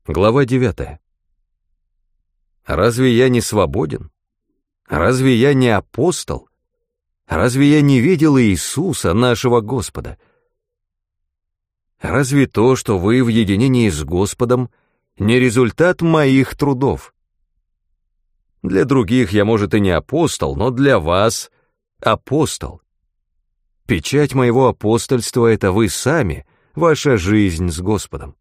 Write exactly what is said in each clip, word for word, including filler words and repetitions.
Глава девятая. Разве я не свободен? Разве я не апостол? Разве я не видел Иисуса, нашего Господа? Разве то, что вы в единении с Господом, не результат моих трудов? Для других я, может, и не апостол, но для вас апостол. Печать моего апостольства — это вы сами, ваша жизнь с Господом.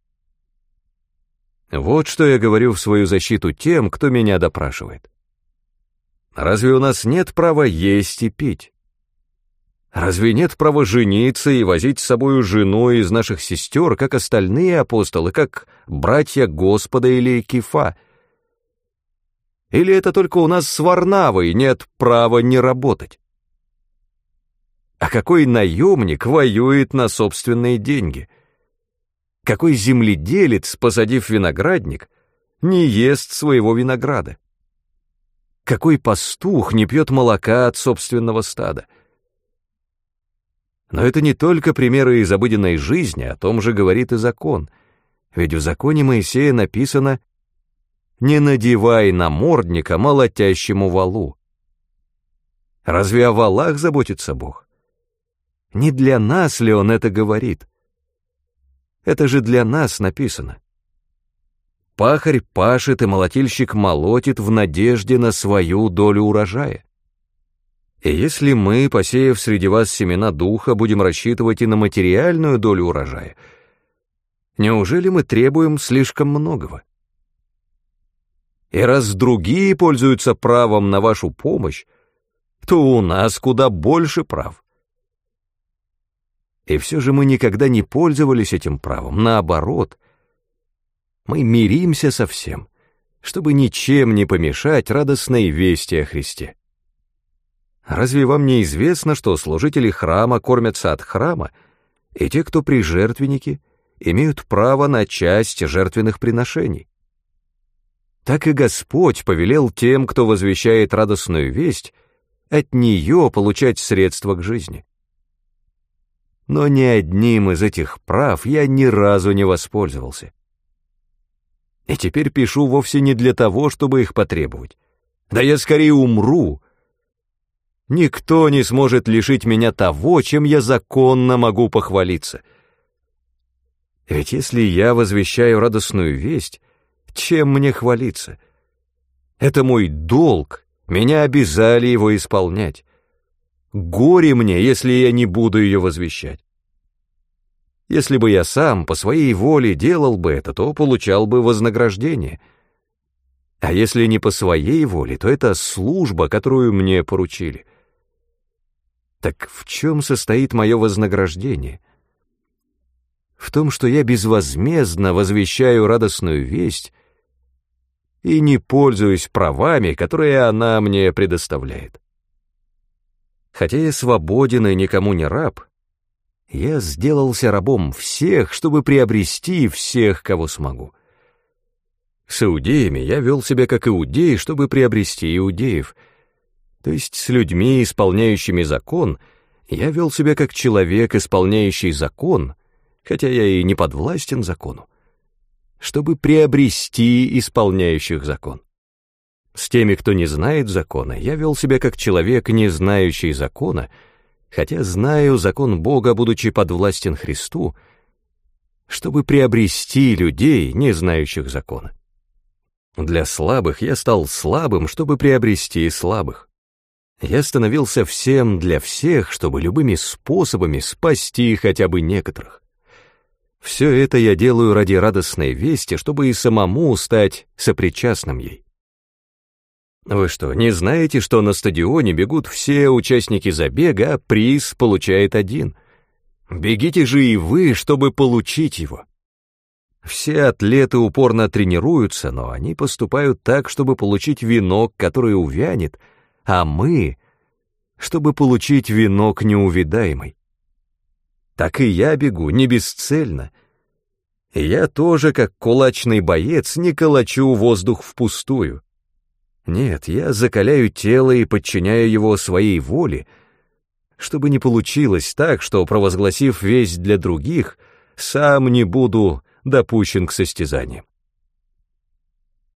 Вот что я говорю в свою защиту тем, кто меня допрашивает. Разве у нас нет права есть и пить? Разве нет права жениться и возить с собою жену из наших сестер, как остальные апостолы, как братья Господа или Кифа? Или это только у нас с Варнавой нет права не работать? А какой наемник воюет на собственные деньги? Какой земледелец, посадив виноградник, не ест своего винограда? Какой пастух не пьет молока от собственного стада? Но это не только примеры из обыденной жизни, о том же говорит и закон. Ведь в законе Моисея написано: «Не надевай намордника молотящему валу». Разве о валах заботится Бог? Не для нас ли Он это говорит? Это же для нас написано. Пахарь пашет и молотильщик молотит в надежде на свою долю урожая. И если мы, посеяв среди вас семена духа, будем рассчитывать и на материальную долю урожая, неужели мы требуем слишком многого? И раз другие пользуются правом на вашу помощь, то у нас куда больше прав. И все же мы никогда не пользовались этим правом, наоборот. Мы миримся со всем, чтобы ничем не помешать радостной вести о Христе. Разве вам не известно, что служители храма кормятся от храма, и те, кто при жертвеннике, имеют право на часть жертвенных приношений? Так и Господь повелел тем, кто возвещает радостную весть, от нее получать средства к жизни. Но ни одним из этих прав я ни разу не воспользовался. И теперь пишу вовсе не для того, чтобы их потребовать. Да я скорее умру. Никто не сможет лишить меня того, чем я законно могу похвалиться. Ведь если я возвещаю радостную весть, чем мне хвалиться? Это мой долг, меня обязали его исполнять. Горе мне, если я не буду ее возвещать. Если бы я сам по своей воле делал бы это, то получал бы вознаграждение. А если не по своей воле, то это служба, которую мне поручили. Так в чем состоит мое вознаграждение? В том, что я безвозмездно возвещаю радостную весть и не пользуюсь правами, которые она мне предоставляет. Хотя я свободен и никому не раб, я сделался рабом всех, чтобы приобрести всех, кого смогу. С иудеями я вел себя как иудей, чтобы приобрести иудеев. То есть с людьми, исполняющими закон, я вел себя как человек, исполняющий закон, хотя я и не подвластен закону, чтобы приобрести исполняющих закон. С теми, кто не знает закона, я вел себя как человек, не знающий закона, хотя знаю закон Бога, будучи подвластен Христу, чтобы приобрести людей, не знающих закона. Для слабых я стал слабым, чтобы приобрести слабых. Я становился всем для всех, чтобы любыми способами спасти хотя бы некоторых. Все это я делаю ради радостной вести, чтобы и самому стать сопричастным ей. Вы что, не знаете, что на стадионе бегут все участники забега, а приз получает один? Бегите же и вы, чтобы получить его. Все атлеты упорно тренируются, но они поступают так, чтобы получить венок, который увянет, а мы, чтобы получить венок неувядаемый. Так и я бегу, не бесцельно. И я тоже, как кулачный боец, не калачу воздух впустую. Нет, я закаляю тело и подчиняю его своей воле, чтобы не получилось так, что, провозгласив весть для других, сам не буду допущен к состязаниям.